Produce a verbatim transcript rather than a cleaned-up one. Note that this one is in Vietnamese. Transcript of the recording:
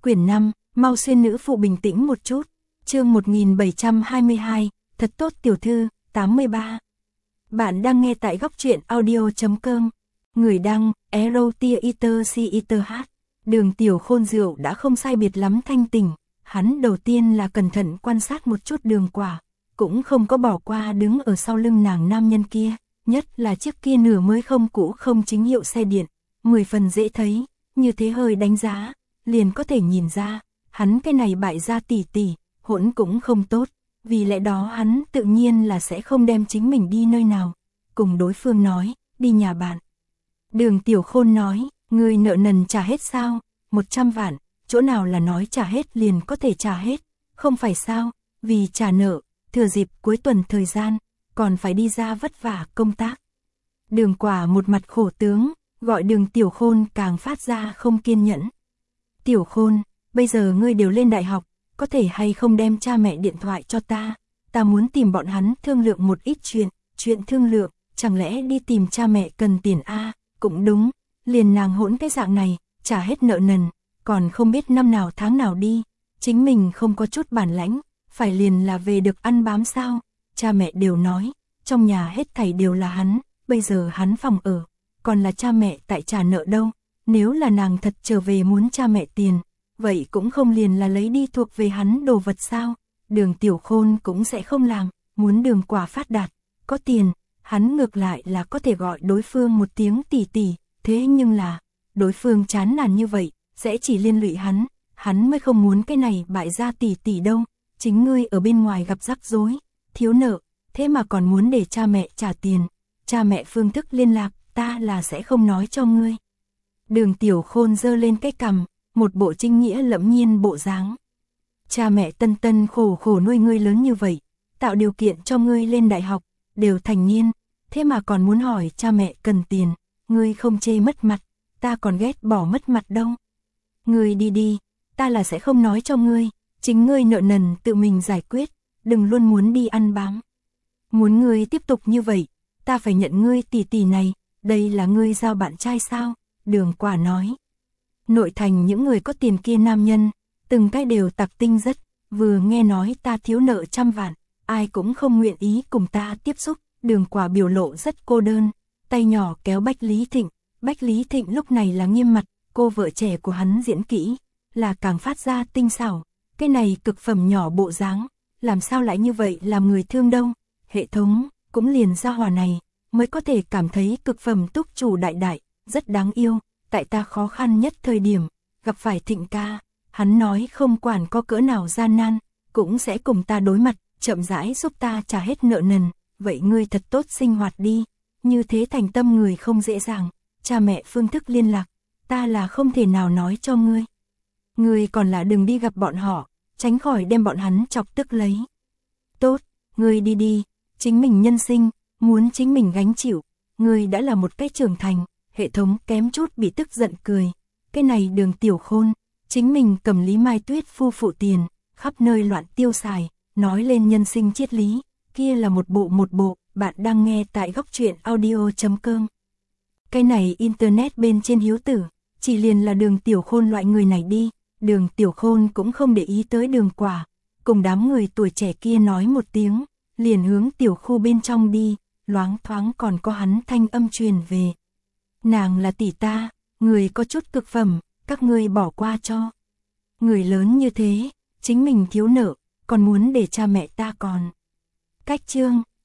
Quyển năm, mau xuyên nữ phụ bình tĩnh một chút. Chương một nghìn bảy trăm hai mươi hai, thật tốt tiểu thư, tám mươi ba. Bạn đang nghe tại góc truyện audio chấm com. Người đăng, Erotia Iter Si Iter H. Đường Tiểu Khôn rượu đã không sai biệt lắm thanh tỉnh. Hắn đầu tiên là cẩn thận quan sát một chút Đường Quả, cũng không có bỏ qua đứng ở sau lưng nàng nam nhân kia, nhất là chiếc kia nửa mới không cũ không chính hiệu xe điện, mười phần dễ thấy, như thế hơi đánh giá, liền có thể nhìn ra, hắn cái này bại gia tỷ tỷ, hỗn cũng không tốt, vì lẽ đó hắn tự nhiên là sẽ không đem chính mình đi nơi nào, cùng đối phương nói, đi nhà bạn. Đường Tiểu Khôn nói, người nợ nần trả hết sao, một trăm vạn, chỗ nào là nói trả hết liền có thể trả hết, không phải sao, vì trả nợ, thừa dịp cuối tuần thời gian, còn phải đi ra vất vả công tác. Đường Quả một mặt khổ tướng, gọi Đường Tiểu Khôn càng phát ra không kiên nhẫn. Tiểu Khôn, bây giờ ngươi đều lên đại học, có thể hay không đem cha mẹ điện thoại cho ta, ta muốn tìm bọn hắn thương lượng một ít chuyện, chuyện thương lượng, chẳng lẽ đi tìm cha mẹ cần tiền a? Cũng đúng, liền nàng hỗn cái dạng này, trả hết nợ nần, còn không biết năm nào tháng nào đi, chính mình không có chút bản lãnh, phải liền là về được ăn bám sao, cha mẹ đều nói, trong nhà hết thảy đều là hắn, bây giờ hắn phòng ở, còn là cha mẹ tại trả nợ đâu, nếu là nàng thật trở về muốn cha mẹ tiền, vậy cũng không liền là lấy đi thuộc về hắn đồ vật sao, Đường Tiểu Khôn cũng sẽ không làm, muốn Đường Quả phát đạt, có tiền, hắn ngược lại là có thể gọi đối phương một tiếng tỷ tỷ, thế nhưng là, đối phương chán nản như vậy, sẽ chỉ liên lụy hắn, hắn mới không muốn cái này bại gia tỷ tỷ đâu, chính ngươi ở bên ngoài gặp rắc rối, thiếu nợ, thế mà còn muốn để cha mẹ trả tiền, cha mẹ phương thức liên lạc, ta là sẽ không nói cho ngươi. Đường Tiểu Khôn giơ lên cái cằm, một bộ trinh nghĩa lẫm nhiên bộ dáng. Cha mẹ tân tân khổ khổ nuôi ngươi lớn như vậy, tạo điều kiện cho ngươi lên đại học, đều thành niên, thế mà còn muốn hỏi cha mẹ cần tiền, ngươi không chê mất mặt, ta còn ghét bỏ mất mặt đâu. Ngươi đi đi, ta là sẽ không nói cho ngươi, chính ngươi nợ nần tự mình giải quyết, đừng luôn muốn đi ăn bám. Muốn ngươi tiếp tục như vậy, ta phải nhận ngươi tỷ tỷ này, đây là ngươi giao bạn trai sao? Đường Quả nói. Nội thành những người có tiền kia nam nhân, từng cái đều tặc tinh rất, vừa nghe nói ta thiếu nợ trăm vạn, ai cũng không nguyện ý cùng ta tiếp xúc, Đường Quả biểu lộ rất cô đơn, tay nhỏ kéo Bách Lý Thịnh, Bách Lý Thịnh lúc này là nghiêm mặt, cô vợ trẻ của hắn diễn kỹ, là càng phát ra tinh xảo, cái này cực phẩm nhỏ bộ dáng, làm sao lại như vậy làm người thương đâu, hệ thống, cũng liền ra hòa này, mới có thể cảm thấy cực phẩm túc chủ đại đại, rất đáng yêu, tại ta khó khăn nhất thời điểm, gặp phải Thịnh ca, hắn nói không quản có cỡ nào gian nan, cũng sẽ cùng ta đối mặt, chậm rãi giúp ta trả hết nợ nần, vậy ngươi thật tốt sinh hoạt đi, như thế thành tâm người không dễ dàng, cha mẹ phương thức liên lạc, ta là không thể nào nói cho ngươi. Ngươi còn là đừng đi gặp bọn họ, tránh khỏi đem bọn hắn chọc tức lấy. Tốt, ngươi đi đi, chính mình nhân sinh, muốn chính mình gánh chịu, ngươi đã là một cái trưởng thành, hệ thống kém chút bị tức giận cười. Cái này Đường Tiểu Khôn, chính mình cầm Lý Mai Tuyết phu phụ tiền, khắp nơi loạn tiêu xài, nói lên nhân sinh triết lý, kia là một bộ một bộ, bạn đang nghe tại góc truyện audio chấm com. Cái này internet bên trên hiếu tử, chỉ liền là Đường Tiểu Khôn loại người này đi, Đường Tiểu Khôn cũng không để ý tới Đường Quả, cùng đám người tuổi trẻ kia nói một tiếng, liền hướng tiểu khu bên trong đi, loáng thoáng còn có hắn thanh âm truyền về. Nàng là tỷ ta, người có chút cực phẩm, các ngươi bỏ qua cho. Người lớn như thế, chính mình thiếu nợ, còn muốn để cha mẹ ta còn. Cách chương